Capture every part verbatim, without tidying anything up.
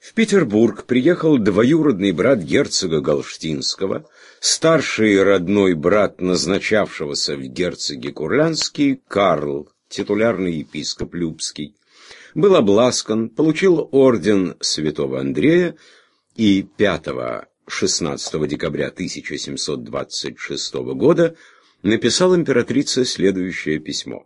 В Петербург приехал двоюродный брат герцога Галштинского, старший родной брат назначавшегося в герцоги Курлянский Карл, титулярный епископ Любский. Был обласкан, получил орден святого Андрея и пятого-шестнадцатого декабря тысяча семьсот двадцать шестого года написал императрице следующее письмо.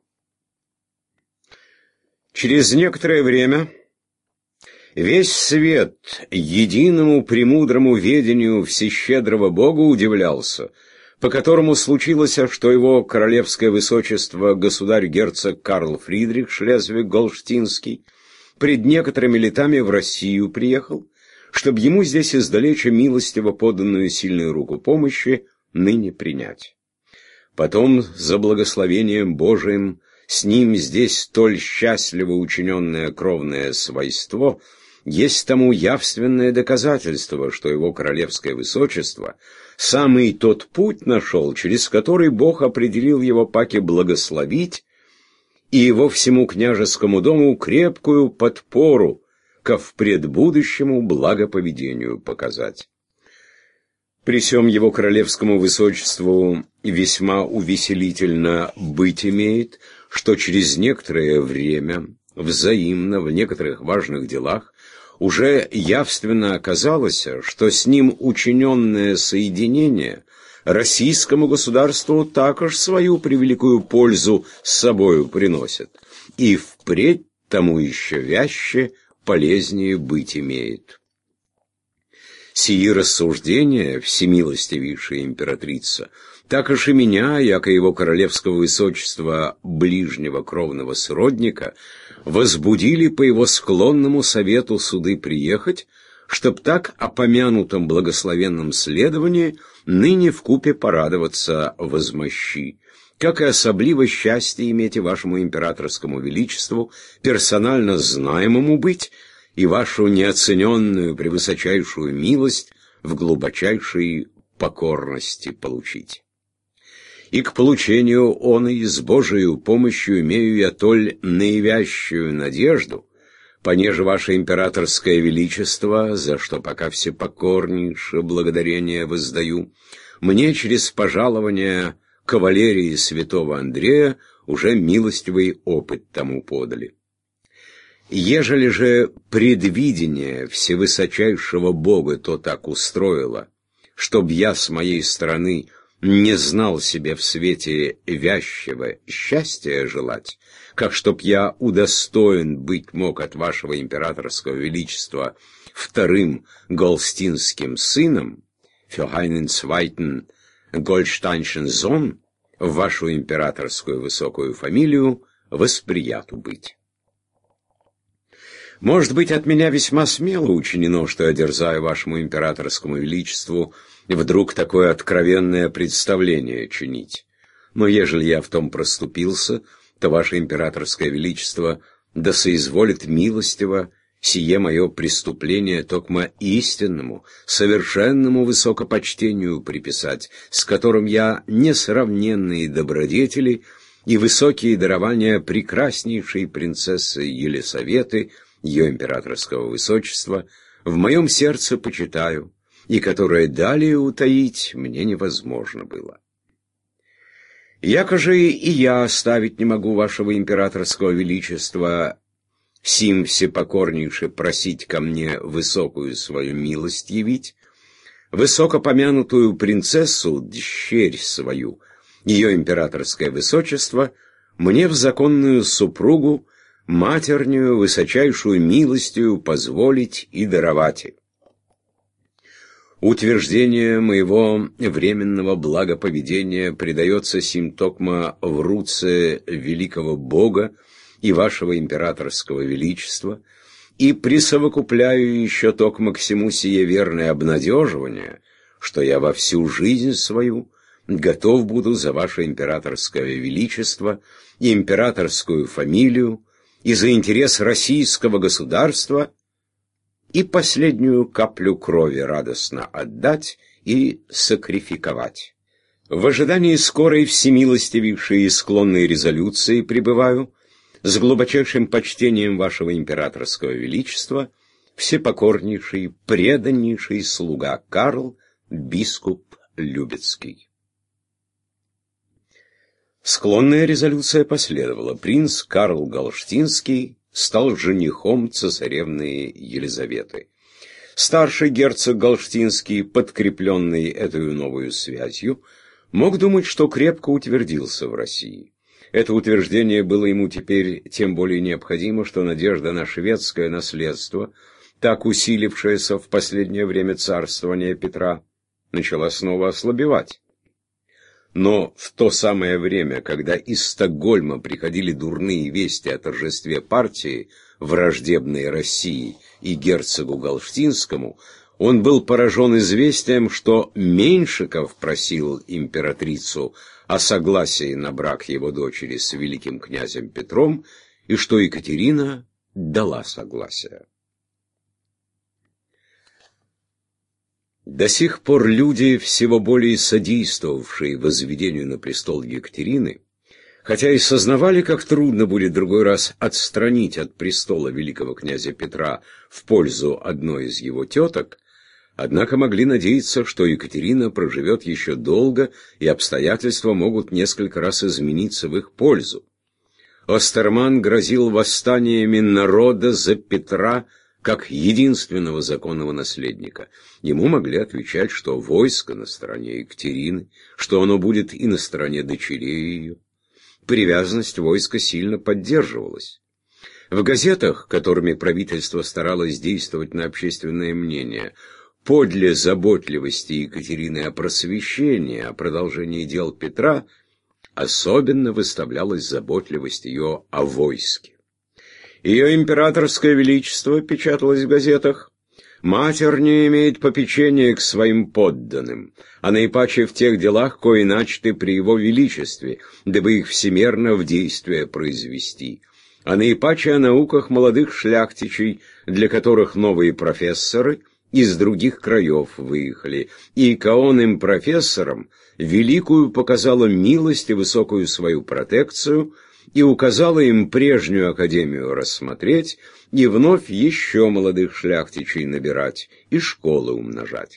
Через некоторое время весь свет единому премудрому ведению всещедрого Бога удивлялся, по которому случилось, что его королевское высочество государь-герцог Карл Фридрих Шлезвиг-Голштинский пред некоторыми летами в Россию приехал, чтобы ему здесь издалече милостиво поданную сильную руку помощи ныне принять. Потом, за благословением Божиим, с ним здесь столь счастливо учиненное кровное свойство есть тому явственное доказательство, что его королевское высочество самый тот путь нашел, через который Бог определил его паки благословить и его всему княжескому дому крепкую подпору ко впредбудущему благоповедению показать. При сём его королевскому высочеству весьма увеселительно быть имеет, что через некоторое время, взаимно, в некоторых важных делах, уже явственно оказалось, что с ним учиненное соединение российскому государству також свою превеликую пользу с собою приносит, и впредь тому еще вяще полезнее быть имеет. Сии рассуждения, всемилостивейшая императрица, так уж и меня, яко его королевского высочества ближнего кровного сродника, возбудили по его склонному совету суды приехать, чтоб так о помянутом благословенном следовании ныне вкупе порадоваться возмощи, как и особливо счастье иметь и вашему императорскому величеству персонально знаемому быть, и вашу неоцененную превысочайшую милость в глубочайшей покорности получить. И к получению оной с Божией помощью имею я толь наивящую надежду, понеже ваше императорское величество, за что пока всепокорнейше благодарение воздаю, мне через пожалование кавалерии святого Андрея уже милостивый опыт тому подали. Ежели же предвидение всевысочайшего Бога то так устроило, чтоб я с моей стороны не знал себе в свете вящего счастья желать, как чтоб я удостоен быть мог от вашего императорского величества вторым голстинским сыном, für einen zweiten Goldsteinschen Sohn, в вашу императорскую высокую фамилию восприяту быть. Может быть, от меня весьма смело учинено, что я дерзаю вашему императорскому величеству вдруг такое откровенное представление чинить. Но ежели я в том проступился, то ваше императорское величество да соизволит милостиво сие мое преступление токмо истинному, совершенному высокопочтению приписать, с которым я несравненные добродетели и высокие дарования прекраснейшей принцессы Елисаветы, ее императорского высочества, в моем сердце почитаю, и которое далее утаить мне невозможно было. Яко же и я оставить не могу вашего императорского величества, сим всепокорнейше просить ко мне высокую свою милость явить, высокопомянутую принцессу, дщерь свою, ее императорское высочество, мне в законную супругу матернюю высочайшую милостью позволить и даровать. Утверждение моего временного благоповедения предается сим токмо в руце великого Бога и вашего императорского величества, и присовокупляю еще токмо к всему сие верное обнадеживание, что я во всю жизнь свою готов буду за ваше императорское величество и императорскую фамилию, и за интерес российского государства, и последнюю каплю крови радостно отдать и сакрификовать. В ожидании скорой всемилостивейшей и склонной резолюции пребываю, с глубочайшим почтением вашего императорского величества, всепокорнейший, преданнейший слуга Карл, бискуп Любецкий. Склонная резолюция последовала. Принц Карл Галштинский стал женихом цесаревны Елизаветы. Старший герцог Галштинский, подкрепленный этой новой связью, мог думать, что крепко утвердился в России. Это утверждение было ему теперь тем более необходимо, что надежда на шведское наследство, так усилившаяся в последнее время царствования Петра, начала снова ослабевать. Но в то самое время, когда из Стокгольма приходили дурные вести о торжестве партии, враждебной России и герцогу Галштинскому, он был поражен известием, что Меньшиков просил императрицу о согласии на брак его дочери с великим князем Петром, и что Екатерина дала согласие. До сих пор люди, всего более содействовавшие возведению на престол Екатерины, хотя и сознавали, как трудно будет другой раз отстранить от престола великого князя Петра в пользу одной из его теток, однако могли надеяться, что Екатерина проживет еще долго, и обстоятельства могут несколько раз измениться в их пользу. Остерман грозил восстаниями народа за Петра как единственного законного наследника. Ему могли отвечать, что войско на стороне Екатерины, что оно будет и на стороне дочерей ее. Привязанность войска сильно поддерживалась. В газетах, которыми правительство старалось действовать на общественное мнение, подле заботливости Екатерины о просвещении, о продолжении дел Петра, особенно выставлялась заботливость ее о войске. Ее императорское величество, печаталось в газетах, матерь не имеет попечения к своим подданным, а наипаче в тех делах, кои начаты при его величестве, дабы их всемерно в действие произвести, а наипаче о науках молодых шляхтичей, для которых новые профессоры из других краев выехали, и каонным профессорам великую показала милость и высокую свою протекцию, и указала им прежнюю академию рассмотреть, и вновь еще молодых шляхтичей набирать, и школы умножать.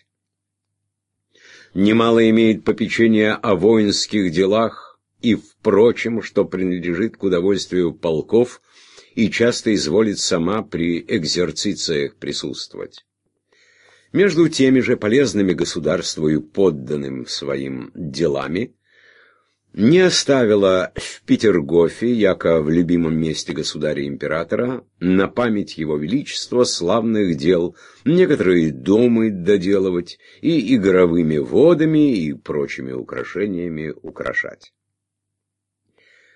Немало имеет попечения о воинских делах и впрочем, что принадлежит к удовольствию полков, и часто изволит сама при экзерцициях присутствовать. Между теми же полезными государству и подданным своим делами не оставила в Петергофе, яко в любимом месте государя-императора, на память его величества славных дел, некоторые домы доделывать и игровыми водами и прочими украшениями украшать.